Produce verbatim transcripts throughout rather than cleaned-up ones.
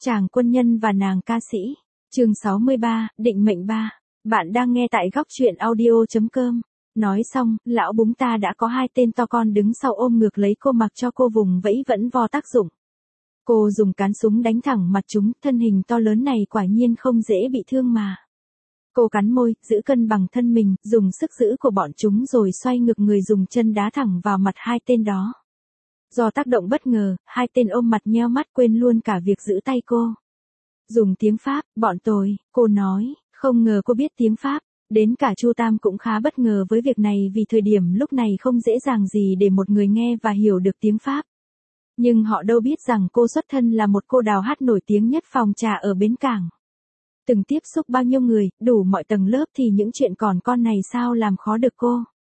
Chàng quân nhân và nàng ca sĩ. Chương sáu mươi ba, định mệnh ba. Bạn đang nghe tại góc truyện audio chấm com. Nói xong, lão búng ta đã có hai tên to con đứng sau ôm ngược lấy cô mặc cho cô vùng vẫy vẫn vo tác dụng. Cô dùng cán súng đánh thẳng mặt chúng, thân hình to lớn này quả nhiên không dễ bị thương mà. Cô cắn môi, giữ cân bằng thân mình, dùng sức giữ của bọn chúng rồi xoay ngược người dùng chân đá thẳng vào mặt hai tên đó. Do tác động bất ngờ, hai tên ôm mặt nheo mắt quên luôn cả việc giữ tay cô. Dùng tiếng Pháp, bọn tôi, cô nói, không ngờ cô biết tiếng Pháp. Đến cả Chu Tam cũng khá bất ngờ với việc này vì thời điểm lúc này không dễ dàng gì để một người nghe và hiểu được tiếng Pháp. Nhưng họ đâu biết rằng cô xuất thân là một cô đào hát nổi tiếng nhất phòng trà ở bến cảng. Từng tiếp xúc bao nhiêu người, đủ mọi tầng lớp thì những chuyện còn con này sao làm khó được cô.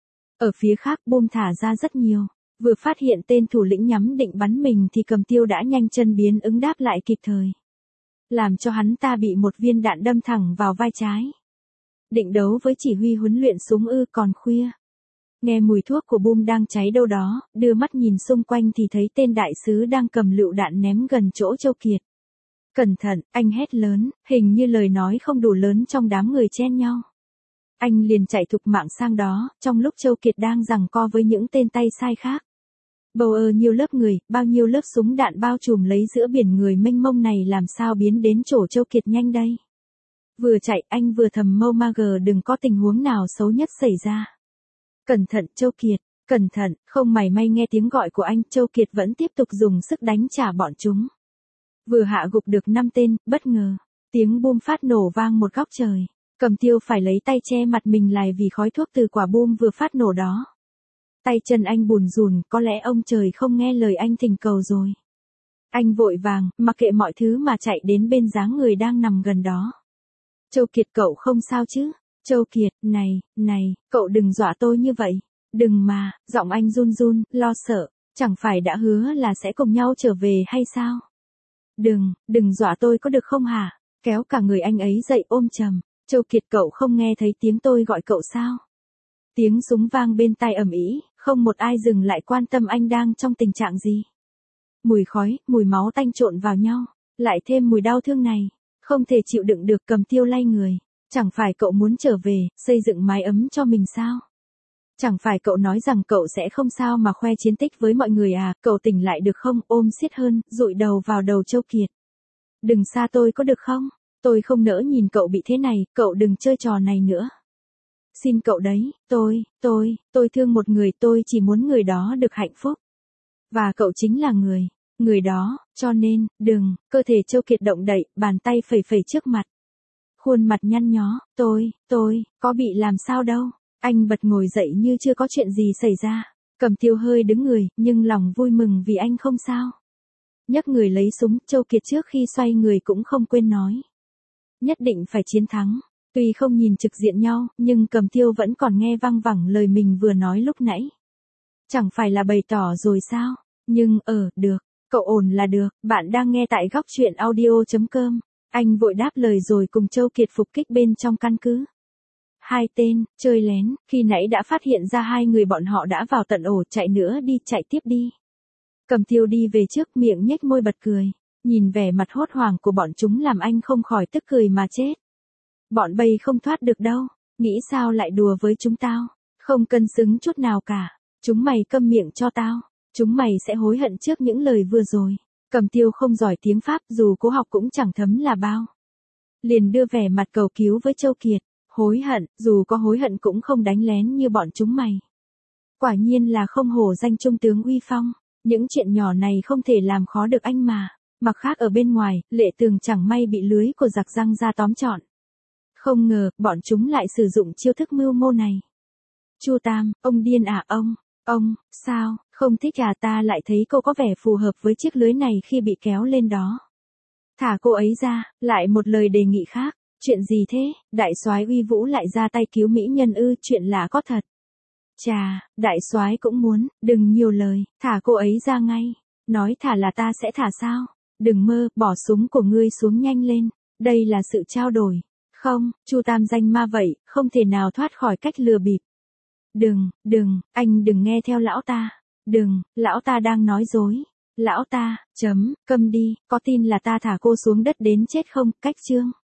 Ở phía khác bom thả ra rất nhiều. Vừa phát hiện tên thủ lĩnh nhắm định bắn mình thì Cầm Tiêu đã nhanh chân biến ứng đáp lại kịp thời. Làm cho hắn ta bị một viên đạn đâm thẳng vào vai trái. Định đấu với chỉ huy huấn luyện súng ư còn khuya. Nghe mùi thuốc của bom đang cháy đâu đó, đưa mắt nhìn xung quanh thì thấy tên đại sứ đang cầm lựu đạn ném gần chỗ Châu Kiệt. Cẩn thận, anh hét lớn, hình như lời nói không đủ lớn trong đám người chen nhau. Anh liền chạy thục mạng sang đó, trong lúc Châu Kiệt đang giằng co với những tên tay sai khác. Bầu ơ nhiều lớp người, bao nhiêu lớp súng đạn bao trùm lấy giữa biển người mênh mông này làm sao biến đến chỗ Châu Kiệt nhanh đây. Vừa chạy anh vừa thầm mâu ma gờ đừng có tình huống nào xấu nhất xảy ra. Cẩn thận Châu Kiệt, cẩn thận, không mảy may nghe tiếng gọi của anh, Châu Kiệt vẫn tiếp tục dùng sức đánh trả bọn chúng. Vừa hạ gục được năm tên, bất ngờ, tiếng bom phát nổ vang một góc trời. Cầm Tiêu phải lấy tay che mặt mình lại vì khói thuốc từ quả bom vừa phát nổ đó. Tay chân anh bùn rùn, có lẽ ông trời không nghe lời anh thỉnh cầu rồi. Anh vội vàng, mặc kệ mọi thứ mà chạy đến bên dáng người đang nằm gần đó. Châu Kiệt cậu không sao chứ? Châu Kiệt, này, này, cậu đừng dọa tôi như vậy. Đừng mà, giọng anh run run, lo sợ, chẳng phải đã hứa là sẽ cùng nhau trở về hay sao? Đừng, đừng dọa tôi có được không hả? Kéo cả người anh ấy dậy ôm chầm. Châu Kiệt cậu không nghe thấy tiếng tôi gọi cậu sao? Tiếng súng vang bên tai ầm ĩ, không một ai dừng lại quan tâm anh đang trong tình trạng gì. Mùi khói, mùi máu tanh trộn vào nhau, lại thêm mùi đau thương này, không thể chịu đựng được. Cầm Tiêu lay người. Chẳng phải cậu muốn trở về, xây dựng mái ấm cho mình sao? Chẳng phải cậu nói rằng cậu sẽ không sao mà khoe chiến tích với mọi người à? Cậu tỉnh lại được không? Ôm siết hơn, dụi đầu vào đầu Châu Kiệt. Đừng xa tôi có được không? Tôi không nỡ nhìn cậu bị thế này, cậu đừng chơi trò này nữa. Xin cậu đấy, tôi, tôi, tôi thương một người, tôi chỉ muốn người đó được hạnh phúc. Và cậu chính là người, người đó, cho nên, đừng, cơ thể Châu Kiệt động đậy, bàn tay phẩy phẩy trước mặt. Khuôn mặt nhăn nhó, tôi, tôi, có bị làm sao đâu. Anh bật ngồi dậy như chưa có chuyện gì xảy ra. Cầm Tiêu hơi đứng người, nhưng lòng vui mừng vì anh không sao. Nhấc người lấy súng, Châu Kiệt trước khi xoay người cũng không quên nói. Nhất định phải chiến thắng. Tuy không nhìn trực diện nhau, nhưng Cầm Tiêu vẫn còn nghe văng vẳng lời mình vừa nói lúc nãy. Chẳng phải là bày tỏ rồi sao? Nhưng, ờ, được, cậu ổn là được, bạn đang nghe tại góc truyện audio chấm com. Anh vội đáp lời rồi cùng Châu Kiệt phục kích bên trong căn cứ. Hai tên, chơi lén, khi nãy đã phát hiện ra hai người bọn họ đã vào tận ổ, chạy nữa đi, chạy tiếp đi. Cầm Tiêu đi về trước, miệng nhếch môi bật cười. Nhìn vẻ mặt hốt hoảng của bọn chúng làm anh không khỏi tức cười mà chết. Bọn bay không thoát được đâu, nghĩ sao lại đùa với chúng tao, không cân xứng chút nào cả. Chúng mày câm miệng cho tao, chúng mày sẽ hối hận trước những lời vừa rồi. Cầm Tiêu không giỏi tiếng Pháp, dù cố học cũng chẳng thấm là bao. Liền đưa vẻ mặt cầu cứu với Châu Kiệt, hối hận, dù có hối hận cũng không đánh lén như bọn chúng mày. Quả nhiên là không hổ danh trung tướng uy phong, những chuyện nhỏ này không thể làm khó được anh mà. Mặt khác ở bên ngoài, Lệ Tường chẳng may bị lưới của giặc răng ra tóm trọn. Không ngờ, bọn chúng lại sử dụng chiêu thức mưu mô này. Chu Tam, ông điên à ông, ông, sao, không thích à? Ta lại thấy cô có vẻ phù hợp với chiếc lưới này khi bị kéo lên đó. Thả cô ấy ra, lại một lời đề nghị khác, chuyện gì thế, đại soái uy vũ lại ra tay cứu mỹ nhân ư? Chuyện lạ có thật. Chà, đại soái cũng muốn, đừng nhiều lời, thả cô ấy ra ngay, nói thả là ta sẽ thả sao? Đừng mơ, bỏ súng của ngươi xuống nhanh lên, đây là sự trao đổi. Không, Chu Tam danh ma vậy, không thể nào thoát khỏi cách lừa bịp. Đừng, đừng, anh đừng nghe theo lão ta. Đừng, lão ta đang nói dối. Lão ta, chấm, câm đi, có tin là ta thả cô xuống đất đến chết không, cách chương.